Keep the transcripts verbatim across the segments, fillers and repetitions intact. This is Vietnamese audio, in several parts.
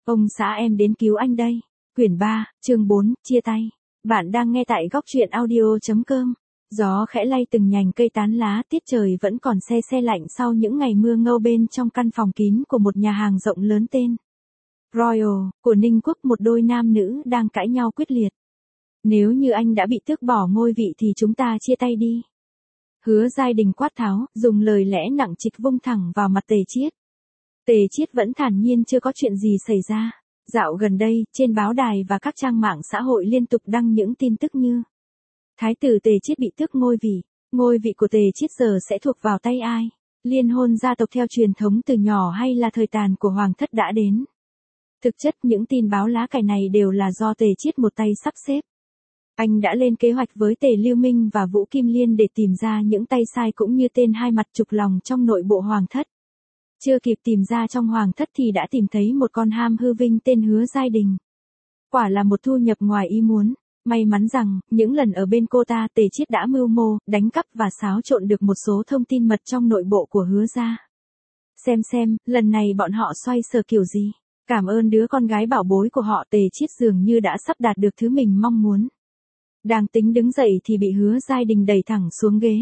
Ông xã em đến cứu anh đây. Quyển ba, chương bốn, chia tay. Bạn đang nghe tại góc truyện audio chấm com. Gió khẽ lay từng nhành cây tán lá, tiết trời vẫn còn se se lạnh sau những ngày mưa ngâu bên trong căn phòng kín của một nhà hàng rộng lớn tên Royal, của Ninh Quốc. Một đôi nam nữ đang cãi nhau quyết liệt. Nếu như anh đã bị tước bỏ ngôi vị thì chúng ta chia tay đi. Hứa Giai Đình quát tháo, dùng lời lẽ nặng trịch vung thẳng vào mặt Tề Chiết. Tề Chiết vẫn thản nhiên chưa có chuyện gì xảy ra. Dạo gần đây, trên báo đài và các trang mạng xã hội liên tục đăng những tin tức như Thái tử Tề Chiết bị tước ngôi vị, ngôi vị của Tề Chiết giờ sẽ thuộc vào tay ai? Liên hôn gia tộc theo truyền thống từ nhỏ hay là thời tàn của hoàng thất đã đến? Thực chất những tin báo lá cải này đều là do Tề Chiết một tay sắp xếp. Anh đã lên kế hoạch với Tề Lưu Minh và Vũ Kim Liên để tìm ra những tay sai cũng như tên hai mặt trục lòng trong nội bộ hoàng thất. Chưa kịp tìm ra trong hoàng thất thì đã tìm thấy một con ham hư vinh tên Hứa Giai Đình. Quả là một thu nhập ngoài ý muốn. May mắn rằng, những lần ở bên cô ta Tề Chiết đã mưu mô, đánh cắp và xáo trộn được một số thông tin mật trong nội bộ của Hứa gia. Xem xem, lần này bọn họ xoay sở kiểu gì. Cảm ơn đứa con gái bảo bối của họ. Tề Chiết dường như đã sắp đạt được thứ mình mong muốn. Đang tính đứng dậy thì bị Hứa Giai Đình đẩy thẳng xuống ghế.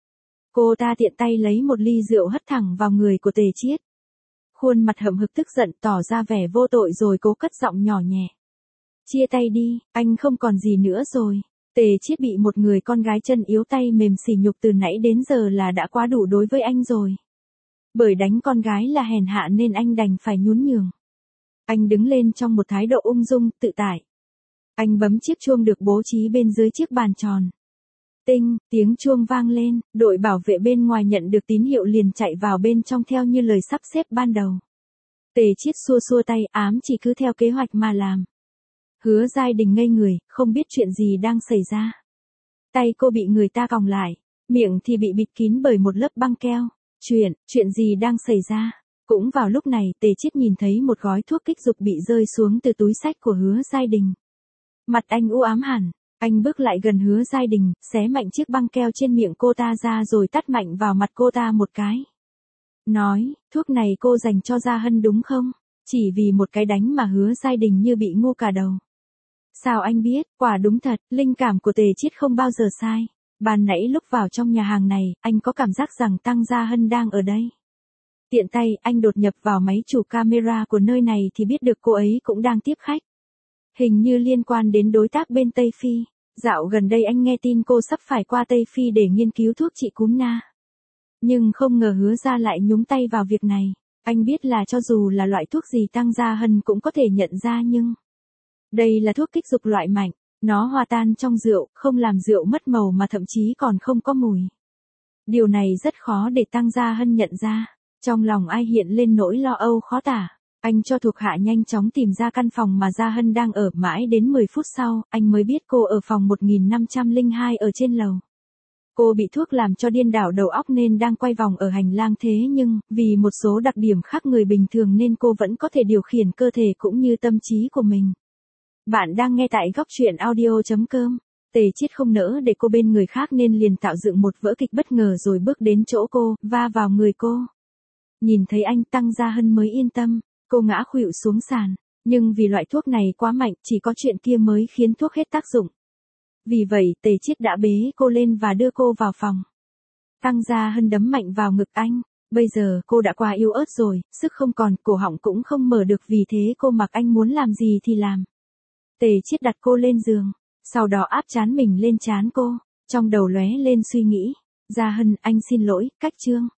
Cô ta tiện tay lấy một ly rượu hất thẳng vào người của Tề Chiết. Khuôn mặt hậm hực tức giận tỏ ra vẻ vô tội rồi cố cất giọng nhỏ nhẹ. Chia tay đi, anh không còn gì nữa rồi. Tề Chiết bị một người con gái chân yếu tay mềm sỉ nhục từ nãy đến giờ là đã quá đủ đối với anh rồi. Bởi đánh con gái là hèn hạ nên anh đành phải nhún nhường. Anh đứng lên trong một thái độ ung dung, tự tại. Anh bấm chiếc chuông được bố trí bên dưới chiếc bàn tròn. Tinh, tiếng chuông vang lên, đội bảo vệ bên ngoài nhận được tín hiệu liền chạy vào bên trong theo như lời sắp xếp ban đầu. Tề Chiết xua xua tay, ám chỉ cứ theo kế hoạch mà làm. Hứa Giai Đình ngây người, không biết chuyện gì đang xảy ra. Tay cô bị người ta còng lại, miệng thì bị bịt kín bởi một lớp băng keo. Chuyện, chuyện gì đang xảy ra? Cũng vào lúc này, Tề Chiết nhìn thấy một gói thuốc kích dục bị rơi xuống từ túi xách của Hứa Giai Đình. Mặt anh u ám hẳn, anh bước lại gần Hứa Giai Đình, xé mạnh chiếc băng keo trên miệng cô ta ra rồi tát mạnh vào mặt cô ta một cái. Nói, thuốc này cô dành cho Gia Hân đúng không? Chỉ vì một cái đánh mà Hứa Giai Đình như bị ngu cả đầu. Sao anh biết? Quả đúng thật, linh cảm của Tề Chiết không bao giờ sai. Ban nãy lúc vào trong nhà hàng này, anh có cảm giác rằng Tăng Gia Hân đang ở đây. Tiện tay, anh đột nhập vào máy chủ camera của nơi này thì biết được cô ấy cũng đang tiếp khách. Hình như liên quan đến đối tác bên Tây Phi. Dạo gần đây anh nghe tin cô sắp phải qua Tây Phi để nghiên cứu thuốc trị cúm na. Nhưng không ngờ Hứa gia lại nhúng tay vào việc này. Anh biết là cho dù là loại thuốc gì Tăng Gia Hân cũng có thể nhận ra nhưng... Đây là thuốc kích dục loại mạnh. Nó hòa tan trong rượu, không làm rượu mất màu mà thậm chí còn không có mùi. Điều này rất khó để Tăng Gia Hân nhận ra. Trong lòng ai hiện lên nỗi lo âu khó tả. Anh cho thuộc hạ nhanh chóng tìm ra căn phòng mà Gia Hân đang ở. Mãi đến mười phút sau, anh mới biết cô ở phòng một nghìn năm trăm lẻ hai ở trên lầu. Cô bị thuốc làm cho điên đảo đầu óc nên đang quay vòng ở hành lang, thế nhưng, vì một số đặc điểm khác người bình thường nên cô vẫn có thể điều khiển cơ thể cũng như tâm trí của mình. Bạn đang nghe tại góc truyện audio chấm com. Tề Chiết không nỡ để cô bên người khác nên liền tạo dựng một vở kịch bất ngờ rồi bước đến chỗ cô, va vào người cô. Nhìn thấy anh, Tăng Gia Hân mới yên tâm. Cô ngã khuỵu xuống sàn, nhưng vì loại thuốc này quá mạnh, chỉ có chuyện kia mới khiến thuốc hết tác dụng. Vì vậy, Tề Chiết đã bế cô lên và đưa cô vào phòng. Tăng Gia Hân đấm mạnh vào ngực anh. Bây giờ cô đã quá yếu ớt rồi, sức không còn, cổ họng cũng không mở được, vì thế cô mặc anh muốn làm gì thì làm. Tề Chiết đặt cô lên giường, sau đó áp trán mình lên trán cô, trong đầu lóe lên suy nghĩ. Gia Hân, anh xin lỗi, cách chương.